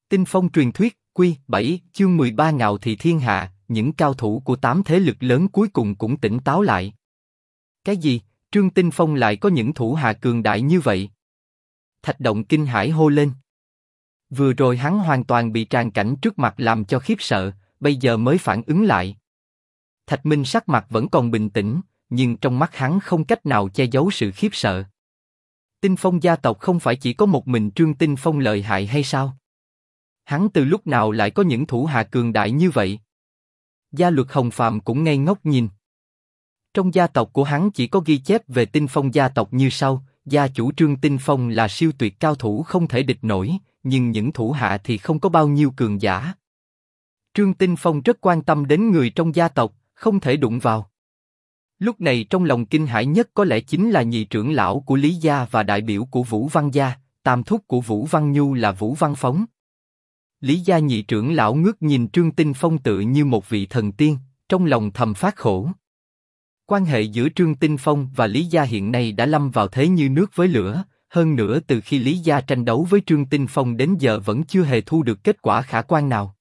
Tinh Phong truyền thuyết, Quy 7, chương 13 Ngạo thị thiên hạ, những cao thủ của 8 thế lực lớn cuối cùng cũng tỉnh táo lại. Cái gì, Trương Tinh Phong lại có những thủ hạ cường đại như vậy? Thạch Động kinh hãi hô lên. Vừa rồi hắn hoàn toàn bị tràng cảnh trước mặt làm cho khiếp sợ, bây giờ mới phản ứng lại. Thạch Minh sắc mặt vẫn còn bình tĩnh, nhưng trong mắt hắn không cách nào che giấu sự khiếp sợ. Tinh Phong gia tộc không phải chỉ có một mình Trương Tinh Phong lợi hại hay sao? Hắn từ lúc nào lại có những thủ hạ cường đại như vậy? Gia Luật Hồng Phàm cũng ngây ngốc nhìn. Trong gia tộc của hắn chỉ có ghi chép về Tinh Phong gia tộc như sau: gia chủ Trương Tinh Phong là siêu tuyệt cao thủ không thể địch nổi, nhưng những thủ hạ thì không có bao nhiêu cường giả. Trương Tinh Phong rất quan tâm đến người trong gia tộc, không thể đụng vào. Lúc này trong lòng kinh hãi nhất có lẽ chính là nhị trưởng lão của Lý gia và đại biểu của Vũ Văn gia, tam thúc của Vũ Văn Nhu là Vũ Văn Phóng. Lý gia nhị trưởng lão ngước nhìn Trương Tinh Phong tự như một vị thần tiên, trong lòng thầm phát khổ. Quan hệ giữa Trương Tinh Phong và Lý gia hiện nay đã lâm vào thế như nước với lửa, hơn nữa từ khi Lý gia tranh đấu với Trương Tinh Phong đến giờ vẫn chưa hề thu được kết quả khả quan nào.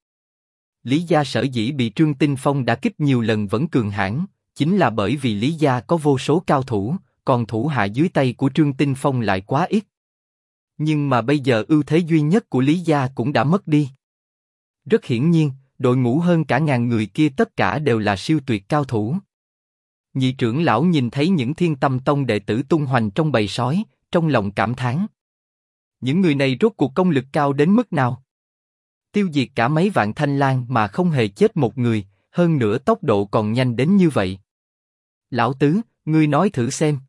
Lý gia sở dĩ bị Trương Tinh Phong đả kích nhiều lần vẫn cường hãn, chính là bởi vì Lý gia có vô số cao thủ, còn thủ hạ dưới tay của Trương Tinh Phong lại quá ít. Nhưng mà bây giờ ưu thế duy nhất của Lý gia cũng đã mất đi. Rất hiển nhiên, đội ngũ hơn cả ngàn người kia tất cả đều là siêu tuyệt cao thủ. Nhị trưởng lão nhìn thấy những Thiên Tâm Tông đệ tử tung hoành trong bầy sói, trong lòng cảm thán. Những người này rốt cuộc công lực cao đến mức nào? Tiêu diệt cả mấy vạn thanh lang mà không hề chết một người, hơn nữa tốc độ còn nhanh đến như vậy. Lão tứ, ngươi nói thử xem.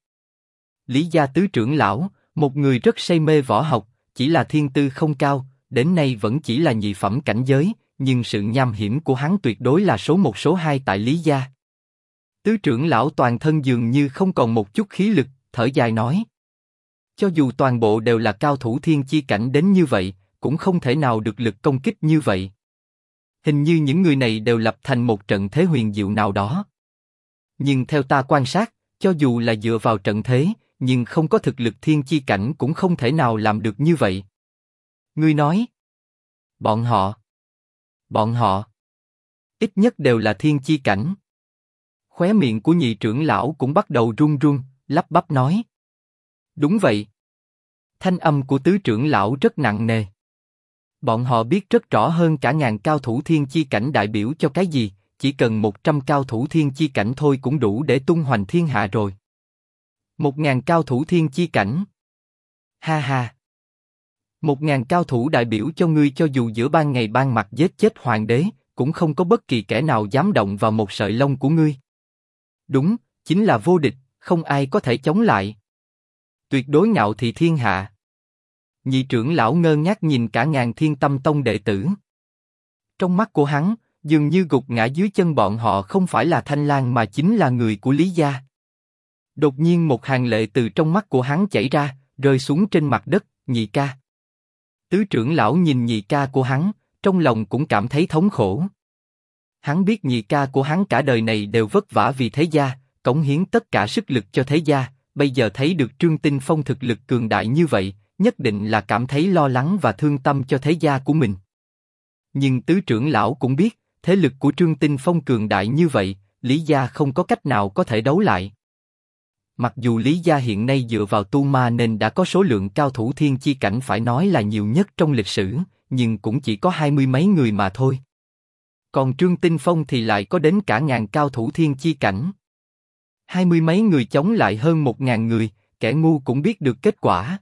Lý gia tứ trưởng lão, một người rất say mê võ học, chỉ là thiên tư không cao, đến nay vẫn chỉ là nhị phẩm cảnh giới, nhưng sự nham hiểm của hắn tuyệt đối là số 1 số 2 tại Lý gia. Tứ trưởng lão toàn thân dường như không còn một chút khí lực, thở dài nói. Cho dù toàn bộ đều là cao thủ thiên chi cảnh đến như vậy, cũng không thể nào được lực công kích như vậy. Hình như những người này đều lập thành một trận thế huyền diệu nào đó. Nhưng theo ta quan sát, cho dù là dựa vào trận thế, nhưng không có thực lực thiên chi cảnh cũng không thể nào làm được như vậy. Ngươi nói, bọn họ, ít nhất đều là thiên chi cảnh. Khóe miệng của nhị trưởng lão cũng bắt đầu run run, lắp bắp nói. Đúng vậy. Thanh âm của tứ trưởng lão rất nặng nề. Bọn họ biết rất rõ hơn cả ngàn cao thủ thiên chi cảnh đại biểu cho cái gì, chỉ cần 100 cao thủ thiên chi cảnh thôi cũng đủ để tung hoành thiên hạ rồi. 1000 cao thủ thiên chi cảnh. Ha ha. 1000 cao thủ đại biểu cho ngươi cho dù giữa ban ngày ban mặt giết chết hoàng đế, cũng không có bất kỳ kẻ nào dám động vào một sợi lông của ngươi. Đúng, chính là vô địch, không ai có thể chống lại. Tuyệt đối ngạo thị thiên hạ. Nhị trưởng lão ngơ ngác nhìn cả ngàn Thiên Tâm Tông đệ tử. Trong mắt của hắn, dường như gục ngã dưới chân bọn họ không phải là Thanh Lang mà chính là người của Lý gia. Đột nhiên một hàng lệ từ trong mắt của hắn chảy ra, rơi xuống trên mặt đất. Nhị ca. Tứ trưởng lão nhìn nhị ca của hắn, trong lòng cũng cảm thấy thống khổ. Hắn biết nhị ca của hắn cả đời này đều vất vả vì thế gia, cống hiến tất cả sức lực cho thế gia, bây giờ thấy được Trương Tinh Phong thực lực cường đại như vậy, nhất định là cảm thấy lo lắng và thương tâm cho thế gia của mình. Nhưng tứ trưởng lão cũng biết, thế lực của Trương Tinh Phong cường đại như vậy, Lý gia không có cách nào có thể đấu lại. Mặc dù Lý gia hiện nay dựa vào tu ma nên đã có số lượng cao thủ thiên chi cảnh phải nói là nhiều nhất trong lịch sử, nhưng cũng chỉ có 20 mấy người mà thôi. Còn Trương Tinh Phong thì lại có đến cả ngàn cao thủ thiên chi cảnh. 20 mấy người chống lại hơn 1000 người, kẻ ngu cũng biết được kết quả.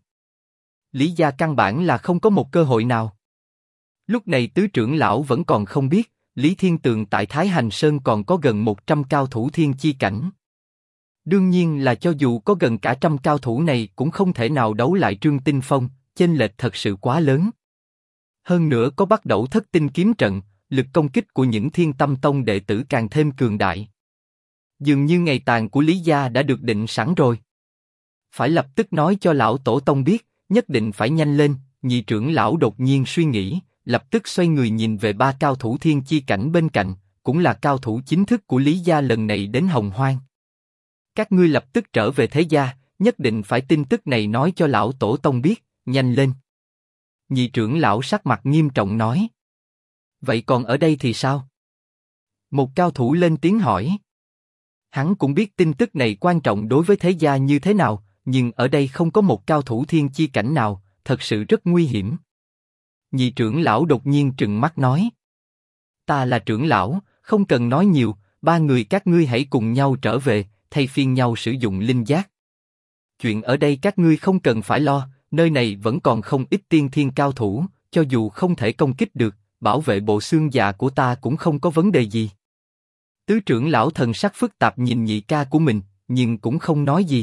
Lý gia căn bản là không có một cơ hội nào. Lúc này tứ trưởng lão vẫn còn không biết, Lý Thiên Tường tại Thái Hành Sơn còn có gần 100 cao thủ thiên chi cảnh. Đương nhiên là cho dù có gần cả trăm cao thủ này cũng không thể nào đấu lại Trương Tinh Phong, chênh lệch thật sự quá lớn. Hơn nữa có Bắc Đẩu Thất Tinh kiếm trận, lực công kích của những Thiên Tâm Tông đệ tử càng thêm cường đại. Dường như ngày tàn của Lý gia đã được định sẵn rồi. Phải lập tức nói cho lão tổ tông biết, nhất định phải nhanh lên. Nhị trưởng lão đột nhiên suy nghĩ, lập tức xoay người nhìn về 3 cao thủ thiên chi cảnh bên cạnh, cũng là cao thủ chính thức của Lý gia lần này đến Hồng Hoang. Các ngươi lập tức trở về thế gia, nhất định phải tin tức này nói cho lão tổ tông biết, nhanh lên. Nhị trưởng lão sắc mặt nghiêm trọng nói. Vậy còn ở đây thì sao? Một cao thủ lên tiếng hỏi. Hắn cũng biết tin tức này quan trọng đối với thế gia như thế nào, nhưng ở đây không có một cao thủ thiên chi cảnh nào, thật sự rất nguy hiểm. Nhị trưởng lão đột nhiên trừng mắt nói. Ta là trưởng lão, không cần nói nhiều, ba người các ngươi hãy cùng nhau trở về, thay phiên nhau sử dụng linh giác. Chuyện ở đây các ngươi không cần phải lo, nơi này vẫn còn không ít tiên thiên cao thủ, cho dù không thể công kích được, bảo vệ bộ xương già của ta cũng không có vấn đề gì. Tứ trưởng lão thần sắc phức tạp nhìn nhị ca của mình, nhưng cũng không nói gì.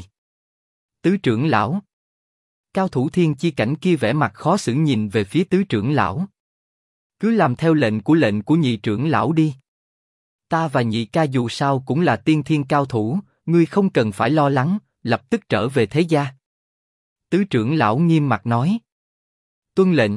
Tứ trưởng lão. Cao thủ thiên chi cảnh kia vẻ mặt khó xử nhìn về phía tứ trưởng lão. Cứ làm theo lệnh của nhị trưởng lão đi. Ta và nhị ca dù sao cũng là tiên thiên cao thủ, ngươi không cần phải lo lắng, lập tức trở về thế gia. Tứ trưởng lão nghiêm mặt nói. Tuân lệnh.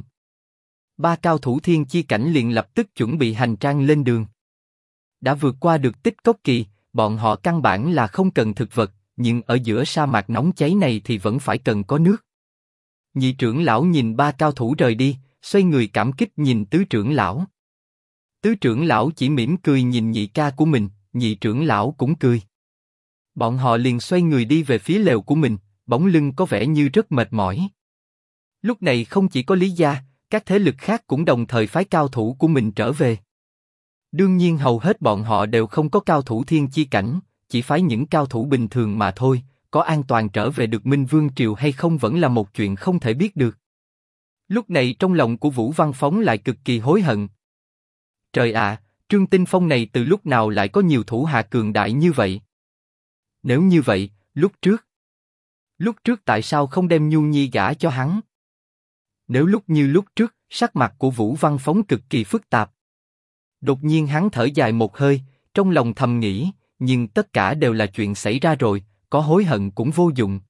Ba cao thủ thiên chi cảnh liền lập tức chuẩn bị hành trang lên đường. Đã vượt qua được Tích Cốc Kỳ, bọn họ căn bản là không cần thực vật, nhưng ở giữa sa mạc nóng cháy này thì vẫn phải cần có nước. Nhị trưởng lão nhìn ba cao thủ rời đi, xoay người cảm kích nhìn tứ trưởng lão. Tứ trưởng lão chỉ mỉm cười nhìn nhị ca của mình, nhị trưởng lão cũng cười. Bọn họ liền xoay người đi về phía lều của mình, bóng lưng có vẻ như rất mệt mỏi. Lúc này không chỉ có Lý gia, các thế lực khác cũng đồng thời phái cao thủ của mình trở về. Đương nhiên hầu hết bọn họ đều không có cao thủ thiên chi cảnh, chỉ phái những cao thủ bình thường mà thôi, có an toàn trở về được Minh Vương Triều hay không vẫn là một chuyện không thể biết được. Lúc này trong lòng của Vũ Văn Phóng lại cực kỳ hối hận. Trời ạ, Trương Tinh Phong này từ lúc nào lại có nhiều thủ hạ cường đại như vậy? Nếu như vậy, lúc trước tại sao không đem Nhu Nhi gả cho hắn? Nếu lúc trước, sắc mặt của Vũ Văn Phóng cực kỳ phức tạp. Đột nhiên hắn thở dài một hơi, trong lòng thầm nghĩ, nhưng tất cả đều là chuyện xảy ra rồi, có hối hận cũng vô dụng.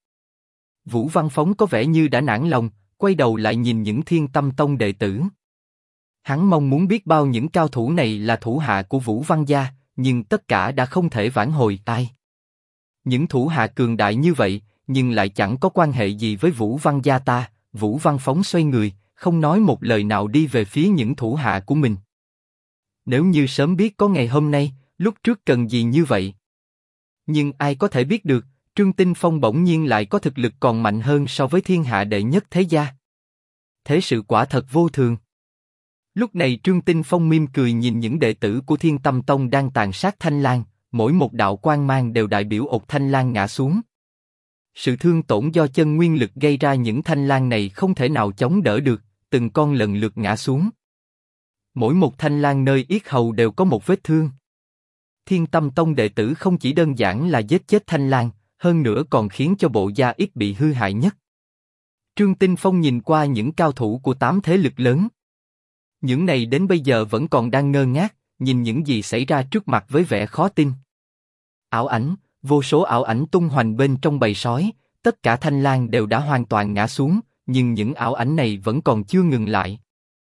Vũ Văn Phóng có vẻ như đã nản lòng, quay đầu lại nhìn những Thiên Tâm Tông đệ tử. Hắn mong muốn biết bao những cao thủ này là thủ hạ của Vũ Văn gia, nhưng tất cả đã không thể vãn hồi. Ai? Những thủ hạ cường đại như vậy, nhưng lại chẳng có quan hệ gì với Vũ Văn gia ta. Vũ Văn Phóng xoay người, không nói một lời nào đi về phía những thủ hạ của mình. Nếu như sớm biết có ngày hôm nay, lúc trước cần gì như vậy? Nhưng ai có thể biết được, Trương Tinh Phong bỗng nhiên lại có thực lực còn mạnh hơn so với thiên hạ đệ nhất thế gia. Thế sự quả thật vô thường. Lúc này Trương Tinh Phong mỉm cười nhìn những đệ tử của Thiên Tâm Tông đang tàn sát Thanh Lang, mỗi một đạo quang mang đều đại biểu ột Thanh Lang ngã xuống. Sự thương tổn do chân nguyên lực gây ra những Thanh Lang này không thể nào chống đỡ được, từng con lần lượt ngã xuống. Mỗi một Thanh Lang nơi yết hầu đều có một vết thương. Thiên Tâm Tông đệ tử không chỉ đơn giản là giết chết Thanh Lang, hơn nữa còn khiến cho bộ da ít bị hư hại nhất. Trương Tinh Phong nhìn qua những cao thủ của 8 thế lực lớn. Những này đến bây giờ vẫn còn đang ngơ ngác, nhìn những gì xảy ra trước mặt với vẻ khó tin. Ảo ảnh, vô số ảo ảnh tung hoành bên trong bầy sói, tất cả Thanh Lang đều đã hoàn toàn ngã xuống, nhưng những ảo ảnh này vẫn còn chưa ngừng lại.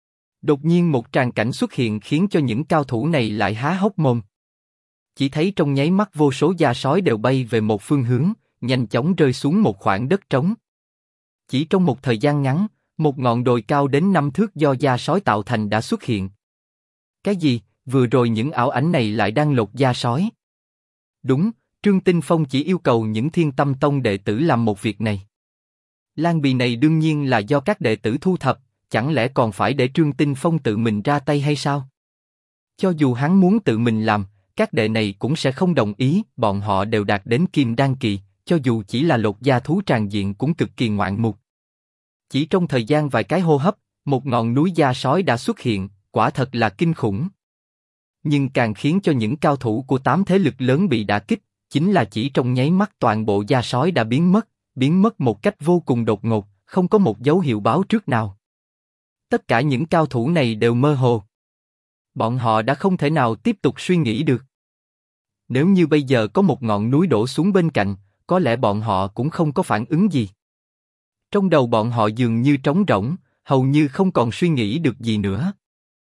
Đột nhiên một tràng cảnh xuất hiện khiến cho những cao thủ này lại há hốc mồm. Chỉ thấy trong nháy mắt vô số da sói đều bay về một phương hướng, nhanh chóng rơi xuống một khoảng đất trống. Chỉ trong một thời gian ngắn, một ngọn đồi cao đến 5 thước do da sói tạo thành đã xuất hiện. Cái gì? Vừa rồi những ảo ảnh này lại đang lột da sói? Đúng, Trương Tinh Phong chỉ yêu cầu những Thiên Tâm Tông đệ tử làm một việc này. Lan bì này đương nhiên là do các đệ tử thu thập, chẳng lẽ còn phải để Trương Tinh Phong tự mình ra tay hay sao? Cho dù hắn muốn tự mình làm, các đệ này cũng sẽ không đồng ý. Bọn họ đều đạt đến Kim Đan kỳ, cho dù chỉ là lột da thú tràng diện cũng cực kỳ ngoạn mục. Chỉ trong thời gian vài cái hô hấp, một ngọn núi da sói đã xuất hiện, quả thật là kinh khủng. Nhưng càng khiến cho những cao thủ của 8 thế lực lớn bị đả kích, chính là chỉ trong nháy mắt toàn bộ da sói đã biến mất một cách vô cùng đột ngột, không có một dấu hiệu báo trước nào. Tất cả những cao thủ này đều mơ hồ. Bọn họ đã không thể nào tiếp tục suy nghĩ được. Nếu như bây giờ có một ngọn núi đổ xuống bên cạnh, có lẽ bọn họ cũng không có phản ứng gì. Trong đầu bọn họ dường như trống rỗng, hầu như không còn suy nghĩ được gì nữa.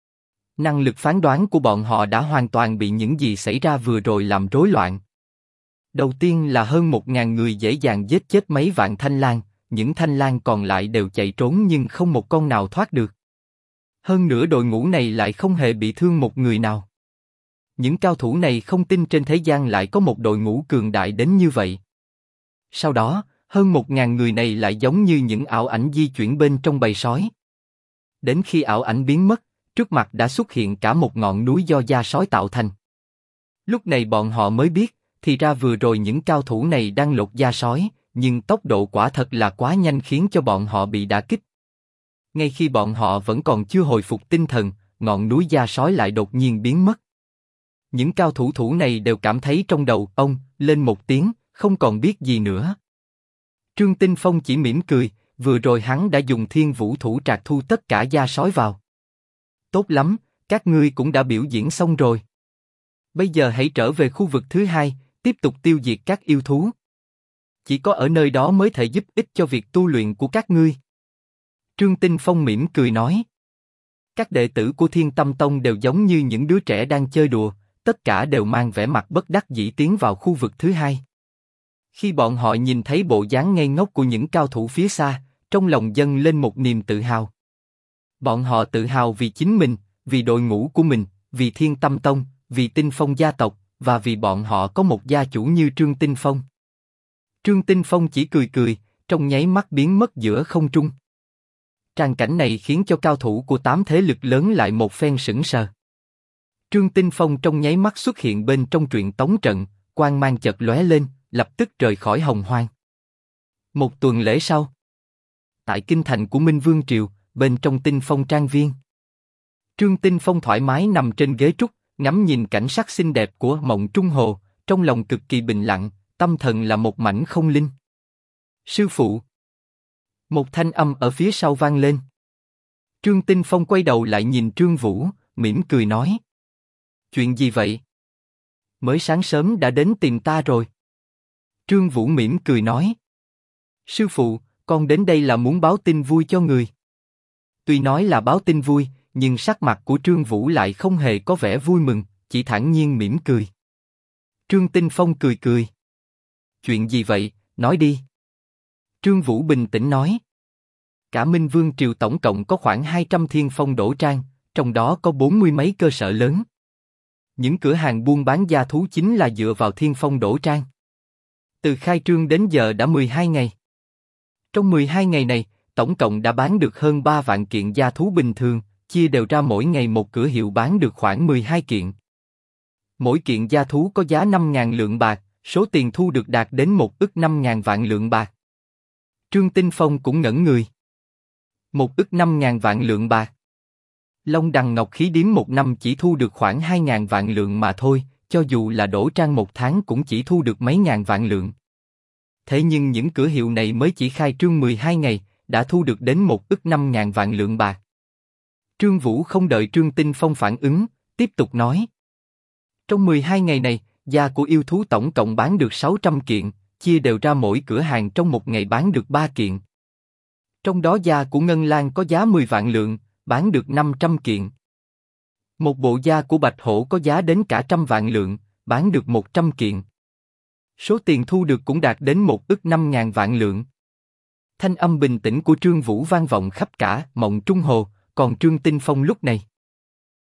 Năng lực phán đoán của bọn họ đã hoàn toàn bị những gì xảy ra vừa rồi làm rối loạn. Đầu tiên là hơn 1000 người dễ dàng giết chết mấy vạn Thanh Lang, những thanh lang còn lại đều chạy trốn nhưng không một con nào thoát được. Hơn nữa đội ngũ này lại không hề bị thương một người nào. Những cao thủ này không tin trên thế gian lại có một đội ngũ cường đại đến như vậy. Sau đó, hơn 1.000 người này lại giống như những ảo ảnh di chuyển bên trong bầy sói. Đến khi ảo ảnh biến mất, trước mặt đã xuất hiện cả một ngọn núi do da sói tạo thành. Lúc này bọn họ mới biết, thì ra vừa rồi những cao thủ này đang lột da sói, nhưng tốc độ quả thật là quá nhanh khiến cho bọn họ bị đả kích. Ngay khi bọn họ vẫn còn chưa hồi phục tinh thần, ngọn núi da sói lại đột nhiên biến mất. Những cao thủ này đều cảm thấy trong đầu ông lên một tiếng, không còn biết gì nữa. Trương Tinh Phong chỉ mỉm cười, vừa rồi hắn đã dùng Thiên Vũ Thủ Trạc thu tất cả da sói vào. Tốt lắm, các ngươi cũng đã biểu diễn xong rồi. Bây giờ hãy trở về khu vực thứ hai, tiếp tục tiêu diệt các yêu thú. Chỉ có ở nơi đó mới thể giúp ích cho việc tu luyện của các ngươi. Trương Tinh Phong mỉm cười nói. Các đệ tử của Thiên Tâm Tông đều giống như những đứa trẻ đang chơi đùa, tất cả đều mang vẻ mặt bất đắc dĩ tiến vào khu vực thứ hai. Khi bọn họ nhìn thấy bộ dáng ngây ngốc của những cao thủ phía xa, trong lòng dâng lên một niềm tự hào. Bọn họ tự hào vì chính mình, vì đội ngũ của mình, vì Thiên Tâm Tông, vì Tinh Phong gia tộc, và vì bọn họ có một gia chủ như Trương Tinh Phong. Trương Tinh Phong chỉ cười cười, trong nháy mắt biến mất giữa không trung. Tràng cảnh này khiến cho cao thủ của 8 thế lực lớn lại một phen sững sờ. Trương Tinh Phong trong nháy mắt xuất hiện bên trong truyện tống trận, quang mang chợt lóe lên, lập tức rời khỏi Hồng Hoang. Một tuần lễ sau, tại kinh thành của Minh Vương Triều, bên trong Tinh Phong Trang Viên, Trương Tinh Phong thoải mái nằm trên ghế trúc, ngắm nhìn cảnh sắc xinh đẹp của Mộng Trung Hồ, trong lòng cực kỳ bình lặng, tâm thần là một mảnh không linh. Sư phụ! Một thanh âm ở phía sau vang lên. Trương Tinh Phong quay đầu lại nhìn Trương Vũ, mỉm cười nói. Chuyện gì vậy? Mới sáng sớm đã đến tìm ta rồi. Trương Vũ mỉm cười nói. Sư phụ, con đến đây là muốn báo tin vui cho người. Tuy nói là báo tin vui, nhưng sắc mặt của Trương Vũ lại không hề có vẻ vui mừng, chỉ thản nhiên mỉm cười. Trương Tinh Phong cười cười. Chuyện gì vậy, nói đi. Trương Vũ bình tĩnh nói. Cả Minh Vương Triều tổng cộng có khoảng 200 thiên phong đổ trang, trong đó có 40 mấy cơ sở lớn. Những cửa hàng buôn bán gia thú chính là dựa vào thiên phong đổ trang. Từ khai trương đến giờ đã 12 ngày. Trong 12 ngày này, tổng cộng đã bán được hơn 3 vạn kiện gia thú bình thường, chia đều ra mỗi ngày một cửa hiệu bán được khoảng 12 kiện. Mỗi kiện gia thú có giá 5.000 lượng bạc, số tiền thu được đạt đến 1 ức 5.000 vạn lượng bạc. Trương Tinh Phong cũng ngẩn người. 1 ức 5.000 vạn lượng bạc. Long Đằng Ngọc Khí Điếm một năm chỉ thu được khoảng 2.000 vạn lượng mà thôi, cho dù là đổ trang một tháng cũng chỉ thu được mấy ngàn vạn lượng. Thế nhưng những cửa hiệu này mới chỉ khai trương 12 ngày, đã thu được đến 1 ức 5.000 vạn lượng bạc. Trương Vũ không đợi Trương Tinh Phong phản ứng, tiếp tục nói. Trong 12 ngày này, da của yêu thú tổng cộng bán được 600 kiện, chia đều ra mỗi cửa hàng trong một ngày bán được 3 kiện. Trong đó da của Ngân Lang có giá 10 vạn lượng, bán được 500 kiện. Một bộ da của Bạch Hổ có giá đến cả 100 vạn lượng, bán được 100 kiện. Số tiền thu được cũng đạt đến 1 ức 5.000 vạn lượng. Thanh âm bình tĩnh của Trương Vũ vang vọng khắp cả Mộng Trung Hồ, còn Trương Tinh Phong lúc này